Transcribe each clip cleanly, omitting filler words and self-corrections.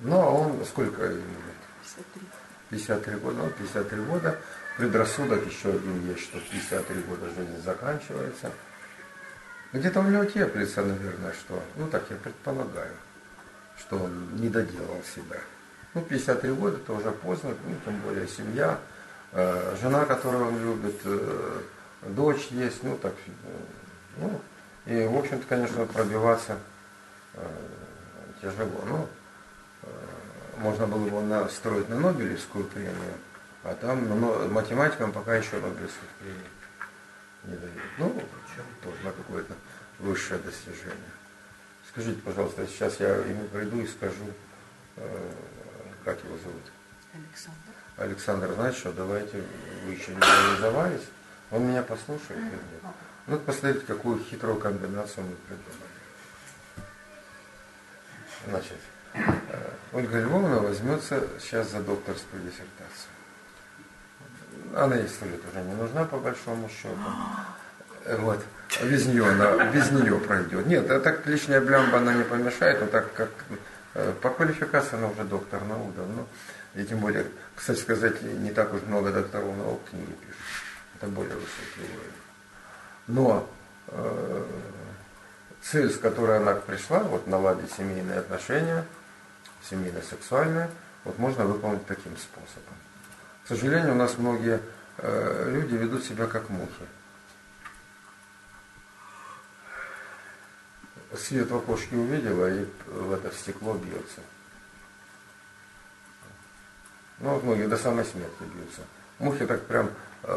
Ну, а он сколько ему лет? 53. 53 года. Ну, 53 года. Предрассудок еще один есть, что в 53 года жизнь заканчивается. Где-то у него теплится, наверное, что, ну так я предполагаю, что он не доделал себя. Ну, 53 года это уже поздно, ну, тем более семья, жена, которую он любит, дочь есть, ну так, ну, и в общем-то, конечно, пробиваться тяжело. Ну, можно было бы настроить на Нобелевскую премию, а там математикам пока еще Нобелевских премий не дают. Ну, тоже на какое-то высшее достижение. Скажите, пожалуйста, сейчас я ему приду и скажу, как его зовут? Александр. Александр, знаете что, давайте, вы еще не реализовались, он меня послушает или нет? Ну, посмотрите, какую хитрую комбинацию мы придумали. Значит, Ольга Львовна возьмется сейчас за докторскую диссертацию. Она ей 100 лет уже не нужна, по большому счету. Вот. Без нее пройдет. Нет, так лишняя блямба она не помешает, но так как по квалификации она уже доктор наук давно. И тем более, кстати сказать, не так уж много докторов наук книги пишут. Это более высокий уровень. Но цель, с которой она пришла, вот наладить семейные отношения, семейно-сексуальные, вот можно выполнить таким способом. К сожалению, у нас многие люди ведут себя как мухи. Свет в окошке увидела и в это стекло бьется. Ну, вот многие до самой смерти бьются. Мухи так прям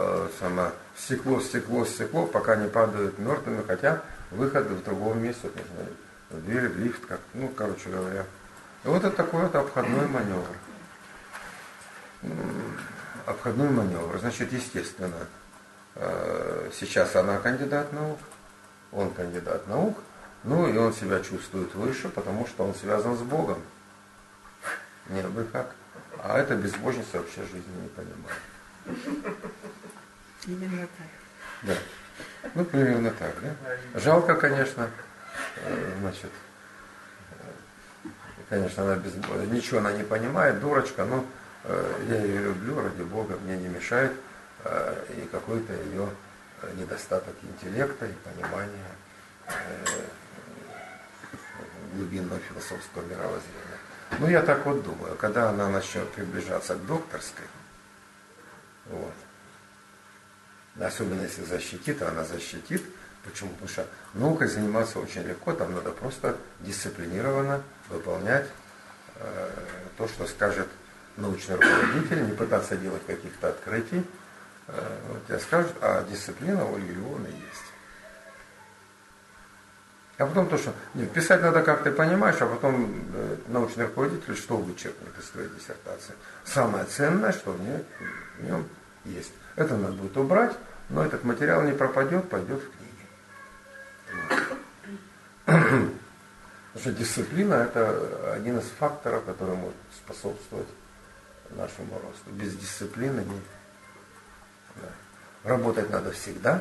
стекло, пока не падают мертвыми, хотя выход в другом месте нужно. В дверь, в лифт, как, ну, короче говоря. И вот это такой вот обходной маневр. Обходной маневр. Значит, естественно, сейчас она кандидат наук, он кандидат наук, ну и он себя чувствует выше, потому что он связан с Богом. Не вы как. А это безбожница вообще жизни не понимает. Именно так. Да. Ну, примерно так, да? Жалко, конечно, значит, конечно, она ничего она не понимает, дурочка, но я ее люблю, ради Бога, мне не мешает и какой-то ее недостаток интеллекта и понимания глубинного философского мировоззрения. Ну, я так вот думаю, когда она начнет приближаться к докторской, вот, особенно если защитит, а она защитит. Почему? Потому что наукой заниматься очень легко, там надо просто дисциплинированно выполнять то, что скажет научный руководитель, не пытаться делать каких-то открытий. Вот тебе скажут, а дисциплина у Ольги Львовны есть. А потом то, что нет, писать надо, как ты понимаешь, а потом научный руководитель что вычеркнет из твоей диссертации. Самое ценное, что в нем есть. Это надо будет убрать, но этот материал не пропадет, пойдет в книги. Потому что дисциплина – это один из факторов, который может способствовать нашему росту. Без дисциплины не. Да. Работать надо всегда.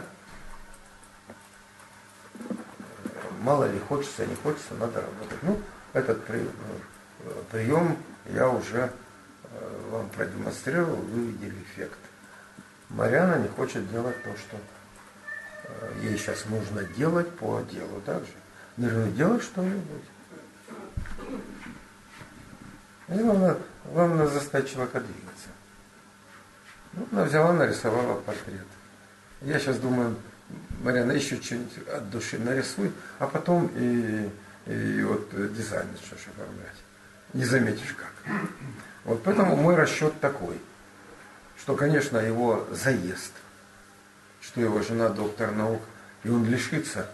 Мало ли хочется, не хочется, надо работать. Ну, этот прием я уже вам продемонстрировал, вы видели эффект. Марьяна не хочет делать то, что ей сейчас нужно делать по делу. Также нужно делать что-нибудь. Главное заставить человека двигаться. Ну, она взяла, нарисовала портрет. Я сейчас думаю, Марьяна, еще что-нибудь от души нарисуй, а потом и вот дизайн начнешь оформлять. Не заметишь как. Вот поэтому мой расчет такой, что, конечно, его заезд, что его жена доктор наук, и он лишится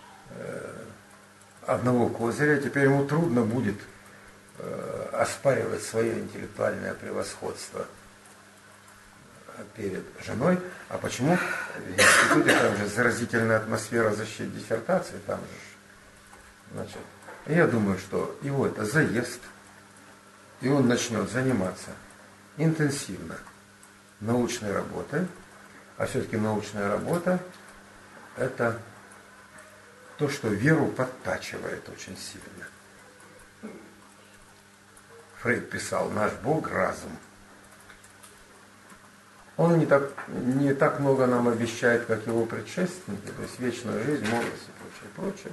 одного козыря, теперь ему трудно будет оспаривать свое интеллектуальное превосходство перед женой. А почему? В институте там же заразительная атмосфера защиты диссертации, там же. Значит, я думаю, что его это заезд, и он начнет заниматься интенсивно научной работой, а все-таки научная работа – это то, что веру подтачивает очень сильно. Фрейд писал, наш Бог – разум. Он не так много нам обещает, как его предшественники, то есть вечную жизнь, молодость и прочее, прочее.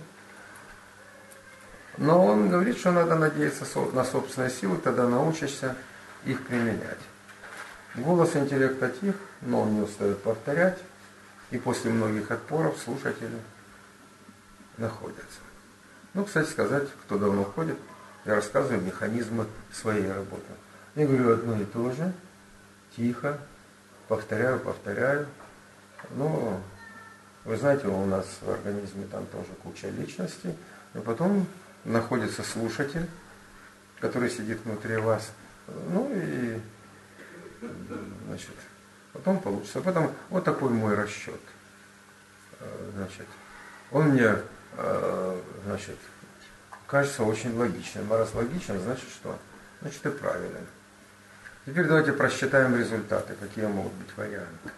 Но он говорит, что надо надеяться на собственные силы, тогда научишься их применять. Голос интеллекта тих, но он не устает повторять, и после многих отпоров слушатели находятся. Ну, кстати сказать, кто давно ходит, я рассказываю механизмы своей работы. Я говорю одно и то же, тихо, повторяю. Ну, вы знаете, у нас в организме там тоже куча личностей, и потом находится слушатель, который сидит внутри вас, ну и, значит, потом получится. Поэтому вот такой мой расчет. Значит, он мне, значит, кажется очень логичным. А раз логичным, значит что? Значит и правильным. Теперь давайте просчитаем результаты, какие могут быть варианты.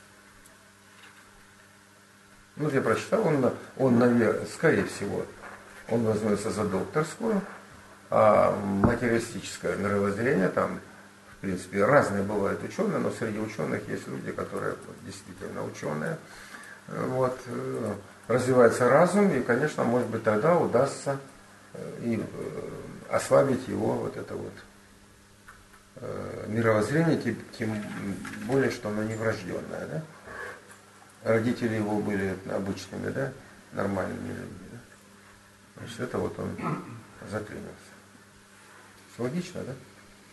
Ну, я прочитал, он наверное, скорее всего, он возьмется за докторскую, а материалистическое мировоззрение, там, в принципе, разные бывают ученые, но среди ученых есть люди, которые действительно ученые. Вот, развивается разум, и, конечно, может быть, тогда удастся и ослабить его вот это вот мировоззрение, тем более, что оно не врожденное, да? Родители его были обычными, да, нормальными людьми, да? Значит, это вот он заклинился. Логично, да?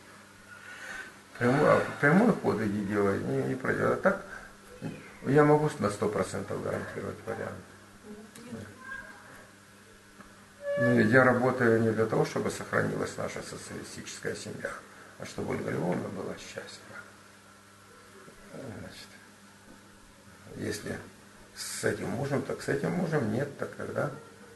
Прямой ход иди делай, не пройдет. А так я могу на 100% гарантировать вариант. Но я работаю не для того, чтобы сохранилась наша социалистическая семья, а чтобы Ольга Львовна была счастлива. Значит, если с этим мужем, так с этим мужем, нет, так когда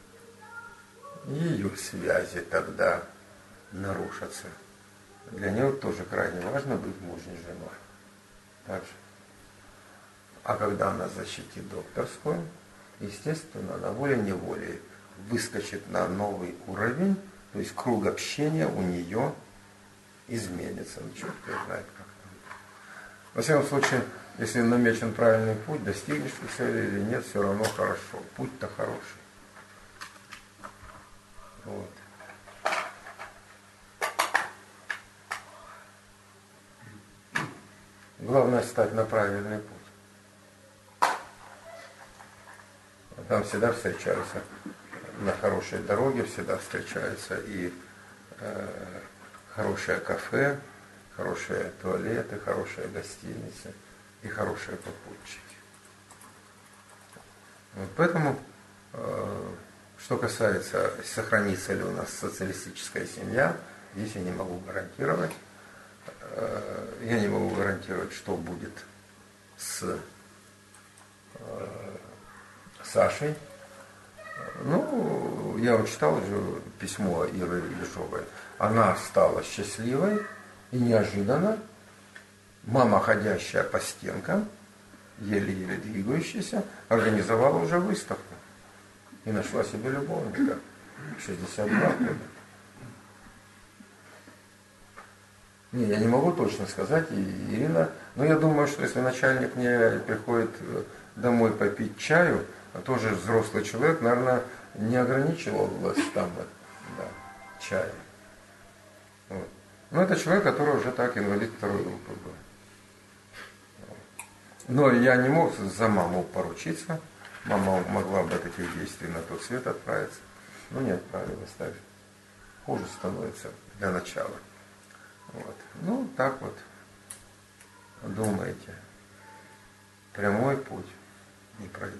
ее связи тогда нарушатся. Для нее тоже крайне важно быть мужем и женой. Так же. А когда она защитит докторскую, естественно, она волей-неволей выскочит на новый уровень, то есть круг общения у нее изменится. Ну, черт его знает, как там. Во всяком случае, если намечен правильный путь, достигнешь ты цели или нет, все равно хорошо. Путь-то хороший. Вот. Главное стать на правильный путь. Там всегда встречаются на хорошей дороге, всегда встречаются и хорошее кафе, хорошие туалеты, хорошие гостиницы и хорошие попутчики. Вот поэтому, что касается, сохранится ли у нас социалистическая семья, здесь я не могу гарантировать. Я не могу гарантировать, что будет с Сашей. Ну, я вот читал уже письмо Иры Ежовой. Она стала счастливой и неожиданно мама, ходящая по стенкам, еле-еле двигающаяся, организовала уже выставку и нашла себе любовника. 62 года. Не, я не могу точно сказать, Ирина, но я думаю, что если начальник мне приходит домой попить чаю, а тоже взрослый человек, наверное, не ограничивалось там да, чаем. Вот. Но это человек, который уже так инвалид второй группы был. Но я не мог за маму поручиться. Мама могла бы таких действий на тот свет отправиться. Но не отправилась, так хуже становится для начала. Вот. Ну, так вот, думаете, прямой путь не пройдет.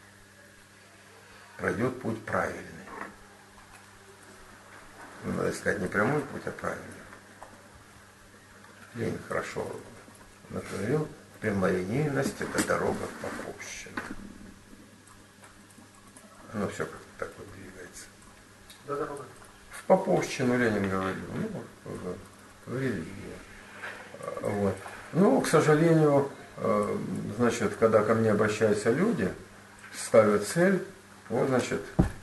Пройдет путь правильный. Надо искать не прямой путь, а правильный. Ленин хорошо говорил, прямолинейность – это дорога в Поповщину. Оно все как-то так вот двигается. Да, дорога. В Поповщину Ленин говорил. В религию. Вот. Ну, к сожалению, значит, когда ко мне обращаются люди, ставят цель, вот, значит,